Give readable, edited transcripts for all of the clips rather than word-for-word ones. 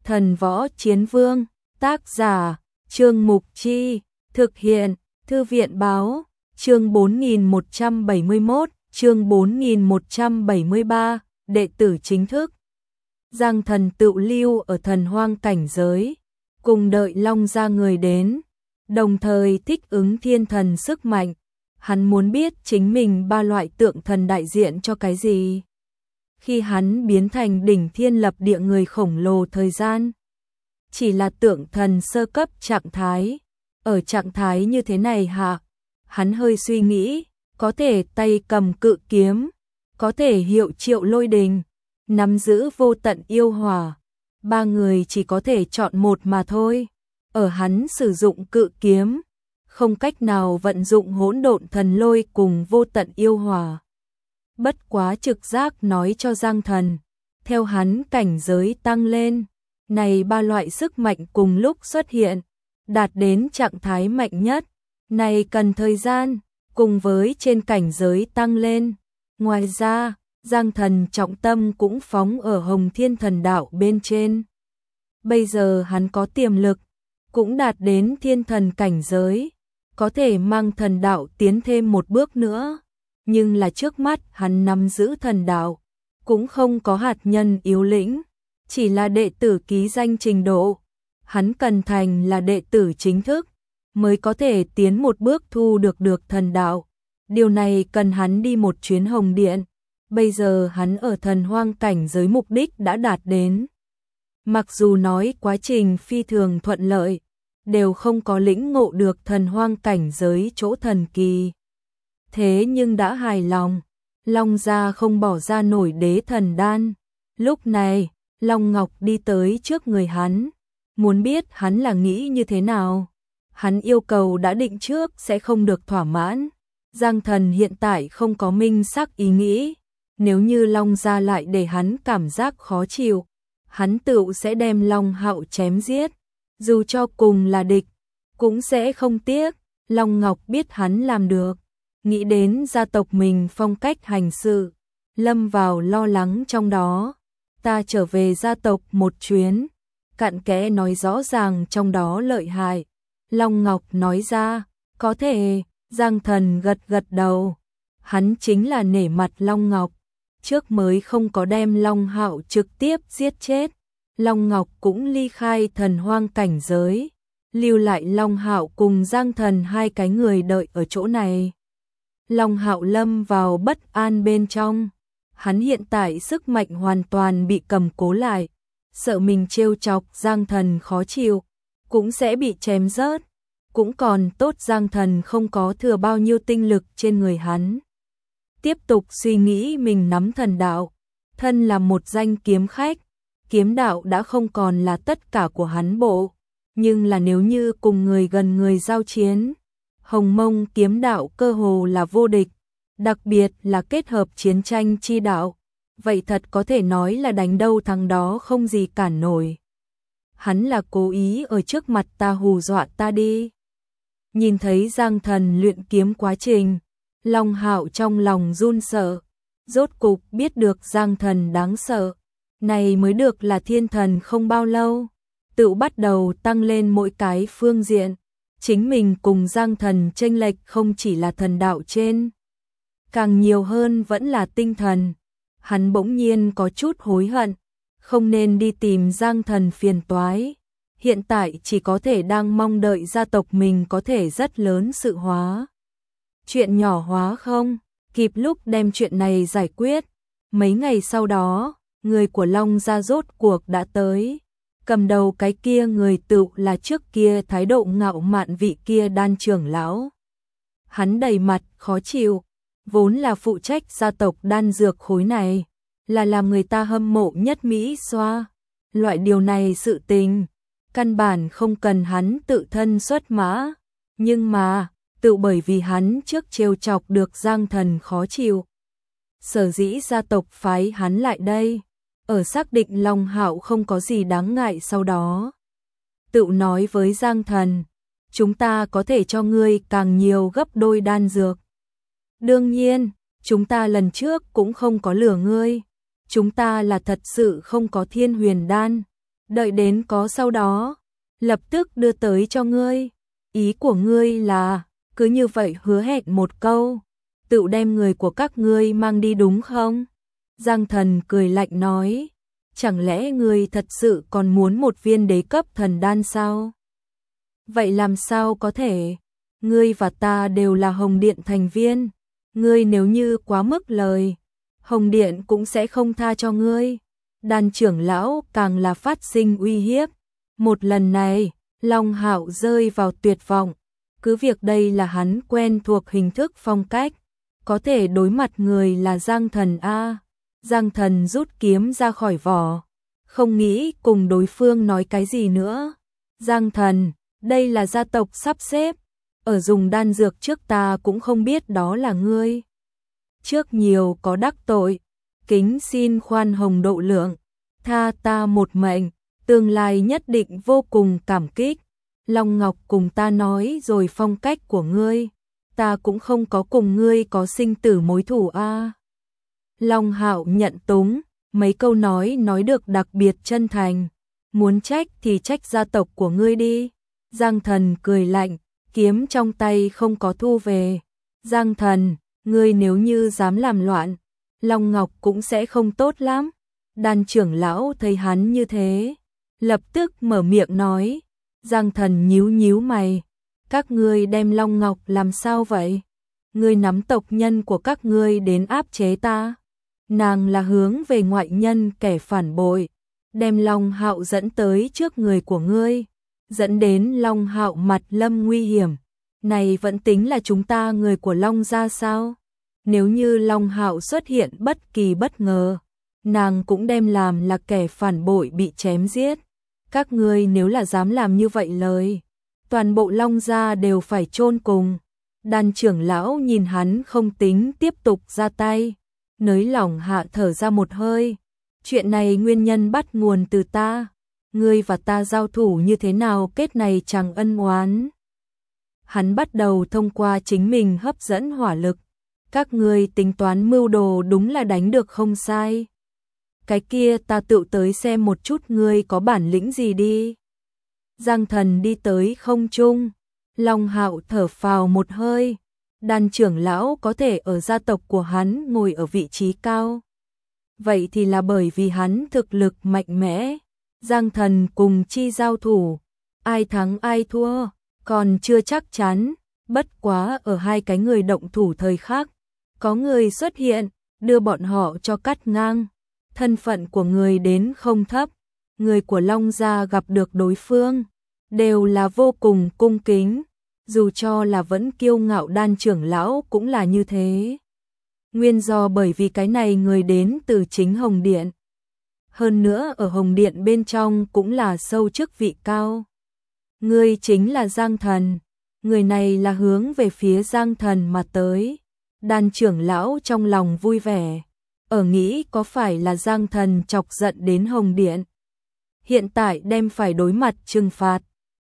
Thần Võ Chiến Vương, tác giả, Trương Mục Chi, thực hiện, Thư viện Báo, chương 4171, chương 4173, đệ tử chính thức. Giang Thần tự lưu ở thần hoang cảnh giới, cùng đợi Long gia người đến, đồng thời thích ứng thiên thần sức mạnh. Hắn muốn biết chính mình ba loại tượng thần đại diện cho cái gì. Khi hắn biến thành đỉnh thiên lập địa người khổng lồ thời gian, chỉ là tượng thần sơ cấp trạng thái. Ở trạng thái như thế này hả? Hắn hơi suy nghĩ, có thể tay cầm cự kiếm, có thể hiệu triệu lôi đình, nắm giữ vô tận yêu hỏa. Ba người chỉ có thể chọn một mà thôi. Ở hắn sử dụng cự kiếm, không cách nào vận dụng hỗn độn thần lôi cùng vô tận yêu hỏa. Bất quá trực giác nói cho Giang Thần, theo hắn cảnh giới tăng lên, này ba loại sức mạnh cùng lúc xuất hiện, đạt đến trạng thái mạnh nhất, này cần thời gian, cùng với trên cảnh giới tăng lên. Ngoài ra, Giang Thần trọng tâm cũng phóng ở Hồng Thiên Thần Đạo bên trên. Bây giờ hắn có tiềm lực, cũng đạt đến thiên thần cảnh giới, có thể mang thần đạo tiến thêm một bước nữa. Nhưng là trước mắt hắn nắm giữ thần đạo, cũng không có hạt nhân yếu lĩnh, chỉ là đệ tử ký danh trình độ. Hắn cần thành là đệ tử chính thức, mới có thể tiến một bước thu được thần đạo. Điều này cần hắn đi một chuyến Hồng Điện. Bây giờ hắn ở thần hoang cảnh giới mục đích đã đạt đến. Mặc dù nói quá trình phi thường thuận lợi, đều không có lĩnh ngộ được thần hoang cảnh giới chỗ thần kỳ. Thế nhưng đã hài lòng, Long gia không bỏ ra nổi đế thần đan. Lúc này, Long Ngọc đi tới trước người hắn, muốn biết hắn là nghĩ như thế nào. Hắn yêu cầu đã định trước sẽ không được thỏa mãn. Giang Thần hiện tại không có minh xác ý nghĩ, nếu như Long gia lại để hắn cảm giác khó chịu, hắn tự sẽ đem Long Hạo chém giết, dù cho cùng là địch, cũng sẽ không tiếc. Long Ngọc biết hắn làm được, nghĩ đến gia tộc mình phong cách hành sự, lâm vào lo lắng trong đó. Ta trở về gia tộc một chuyến, cặn kẽ nói rõ ràng trong đó lợi hại. Long Ngọc nói ra, có thể. Giang Thần gật gật đầu, hắn chính là nể mặt Long Ngọc, trước mới không có đem Long Hạo trực tiếp giết chết. Long Ngọc cũng ly khai thần hoang cảnh giới, lưu lại Long Hạo cùng Giang Thần hai cái người đợi ở chỗ này. Long Hạo lâm vào bất an bên trong, hắn hiện tại sức mạnh hoàn toàn bị cầm cố lại, sợ mình trêu chọc Giang Thần khó chịu, cũng sẽ bị chém rớt. Cũng còn tốt Giang Thần không có thừa bao nhiêu tinh lực trên người hắn. Tiếp tục suy nghĩ mình nắm thần đạo, thân là một danh kiếm khách, kiếm đạo đã không còn là tất cả của hắn bộ, nhưng là nếu như cùng người gần người giao chiến, Hồng Mông kiếm đạo cơ hồ là vô địch, đặc biệt là kết hợp chiến tranh chi đạo, vậy thật có thể nói là đánh đâu thắng đó không gì cản nổi. Hắn là cố ý ở trước mặt ta hù dọa ta đi. Nhìn thấy Giang Thần luyện kiếm quá trình, Long Hạo trong lòng run sợ, rốt cục biết được Giang Thần đáng sợ. Này mới được là thiên thần không bao lâu, tự bắt đầu tăng lên mỗi cái phương diện. Chính mình cùng Giang Thần chênh lệch không chỉ là thần đạo trên, càng nhiều hơn vẫn là tinh thần. Hắn bỗng nhiên có chút hối hận, không nên đi tìm Giang Thần phiền toái. Hiện tại chỉ có thể đang mong đợi gia tộc mình có thể rất lớn sự hóa. Chuyện nhỏ hóa không, kịp lúc đem chuyện này giải quyết. Mấy ngày sau đó, người của Long gia rốt cuộc đã tới. Cầm đầu cái kia người tự là trước kia thái độ ngạo mạn vị kia Đan trưởng lão. Hắn đầy mặt khó chịu, vốn là phụ trách gia tộc Đan dược khối này, là làm người ta hâm mộ nhất Mỹ xoa. Loại điều này sự tình, căn bản không cần hắn tự thân xuất mã, nhưng mà, tự bởi vì hắn trước trêu chọc được Giang Thần khó chịu. Sở dĩ gia tộc phái hắn lại đây, ở xác định Long Hạo không có gì đáng ngại sau đó. Tự nói với Giang Thần, chúng ta có thể cho ngươi càng nhiều gấp đôi đan dược. Đương nhiên, chúng ta lần trước cũng không có lừa ngươi, chúng ta là thật sự không có thiên huyền đan. đợi đến có sau đó, lập tức đưa tới cho ngươi. Ý của ngươi là, cứ như vậy hứa hẹn một câu, tự đem người của các ngươi mang đi đúng không? Giang Thần cười lạnh nói, chẳng lẽ ngươi thật sự còn muốn một viên đế cấp thần đan sao? Vậy làm sao có thể? Ngươi và ta đều là Hồng Điện thành viên, ngươi nếu như quá mức lời, Hồng Điện cũng sẽ không tha cho ngươi. Đan trưởng lão càng là phát sinh uy hiếp. Một lần này, Long Hạo rơi vào tuyệt vọng. Cứ việc đây là hắn quen thuộc hình thức phong cách, có thể đối mặt người là Giang Thần a. Giang Thần rút kiếm ra khỏi vỏ, không nghĩ cùng đối phương nói cái gì nữa. Giang Thần, đây là gia tộc sắp xếp, ở dùng đan dược trước ta cũng không biết đó là ngươi. Trước nhiều có đắc tội, kính xin khoan hồng độ lượng, tha ta một mệnh, tương lai nhất định vô cùng cảm kích. Long Ngọc cùng ta nói rồi phong cách của ngươi, ta cũng không có cùng ngươi có sinh tử mối thù a. Long Hạo nhận túng, mấy câu nói được đặc biệt chân thành, muốn trách thì trách gia tộc của ngươi đi. Giang Thần cười lạnh, kiếm trong tay không có thu về. Giang Thần, ngươi nếu như dám làm loạn, Long Ngọc cũng sẽ không tốt lắm. Đan trưởng lão thấy hắn như thế, lập tức mở miệng nói. Giang Thần nhíu nhíu mày, các ngươi đem Long Ngọc làm sao vậy? Ngươi nắm tộc nhân của các ngươi đến áp chế ta. Nàng là hướng về ngoại nhân kẻ phản bội, đem Long Hạo dẫn tới trước người của ngươi, dẫn đến Long Hạo mặt lâm nguy hiểm. Này vẫn tính là chúng ta người của Long gia sao? Nếu như Long Hạo xuất hiện bất kỳ bất ngờ, nàng cũng đem làm là kẻ phản bội bị chém giết. Các ngươi nếu là dám làm như vậy lời, toàn bộ Long gia đều phải chôn cùng. Đan trưởng lão nhìn hắn không tính tiếp tục ra tay, nới lỏng hạ thở ra một hơi. Chuyện này nguyên nhân bắt nguồn từ ta, ngươi và ta giao thủ như thế nào kết này chẳng ân oán. Hắn bắt đầu thông qua chính mình hấp dẫn hỏa lực. Các ngươi tính toán mưu đồ đúng là đánh được không sai. Cái kia ta tự tới xem một chút ngươi có bản lĩnh gì đi. Giang Thần đi tới không trung, Long Hạo thở phào một hơi. Đan trưởng lão có thể ở gia tộc của hắn ngồi ở vị trí cao, vậy thì là bởi vì hắn thực lực mạnh mẽ. Giang Thần cùng chi giao thủ, ai thắng ai thua còn chưa chắc chắn, bất quá ở hai cái người động thủ thời khắc, có người xuất hiện, đưa bọn họ cho cắt ngang. Thân phận của người đến không thấp, người của Long gia gặp được đối phương, đều là vô cùng cung kính, dù cho là vẫn kiêu ngạo đan trưởng lão cũng là như thế. Nguyên do bởi vì cái này người đến từ chính Hồng Điện. Hơn nữa ở Hồng Điện bên trong cũng là sâu chức vị cao. Người chính là Giang Thần, người này là hướng về phía Giang Thần mà tới. Đan trưởng lão trong lòng vui vẻ, ở nghĩ có phải là Giang Thần chọc giận đến Hồng Điện. Hiện tại đem phải đối mặt trừng phạt,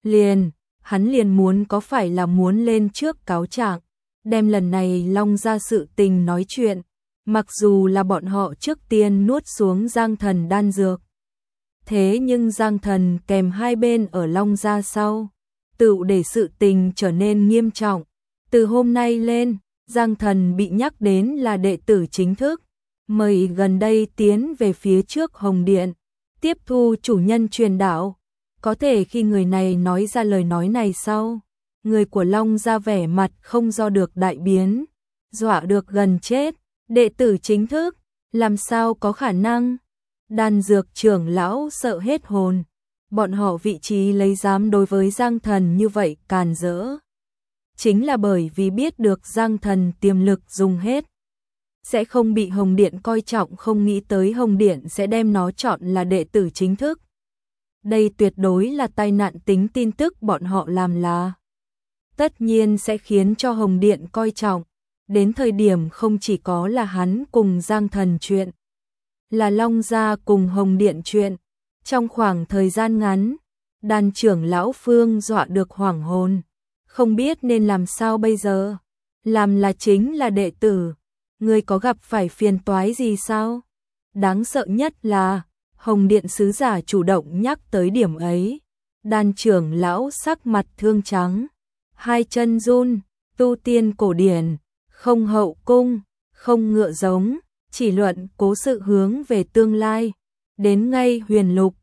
hắn liền muốn có phải là muốn lên trước cáo trạng, đem lần này Long gia sự tình nói chuyện, mặc dù là bọn họ trước tiên nuốt xuống Giang Thần đan dược. Thế nhưng Giang Thần kèm hai bên ở Long gia sau, tự để sự tình trở nên nghiêm trọng. Từ hôm nay lên, Giang Thần bị nhắc đến là đệ tử chính thức, mời gần đây tiến về phía trước Hồng Điện, tiếp thu chủ nhân truyền đạo. Có thể khi người này nói ra lời nói này sau, người của Long ra vẻ mặt không do được đại biến, dọa được gần chết. Đệ tử chính thức, làm sao có khả năng? Đan dược trưởng lão sợ hết hồn, bọn họ vị trí lấy dám đối với Giang Thần như vậy càn rỡ. Chính là bởi vì biết được Giang Thần tiềm lực dùng hết, sẽ không bị Hồng Điện coi trọng, không nghĩ tới Hồng Điện sẽ đem nó chọn là đệ tử chính thức. Đây tuyệt đối là tai nạn tính tin tức bọn họ làm là. Tất nhiên sẽ khiến cho Hồng Điện coi trọng. Đến thời điểm không chỉ có là hắn cùng Giang Thần chuyện, là Long gia cùng Hồng Điện chuyện. Trong khoảng thời gian ngắn, đan trưởng lão Phương dọa được hoảng hồn, không biết nên làm sao bây giờ. Làm là chính là đệ tử, người có gặp phải phiền toái gì sao? Đáng sợ nhất là, Hồng Điện sứ giả chủ động nhắc tới điểm ấy. Đan trưởng lão sắc mặt thương trắng, hai chân run, tu tiên cổ điển, không hậu cung, không ngựa giống, chỉ luận cố sự hướng về tương lai. Đến ngay Huyền Lục,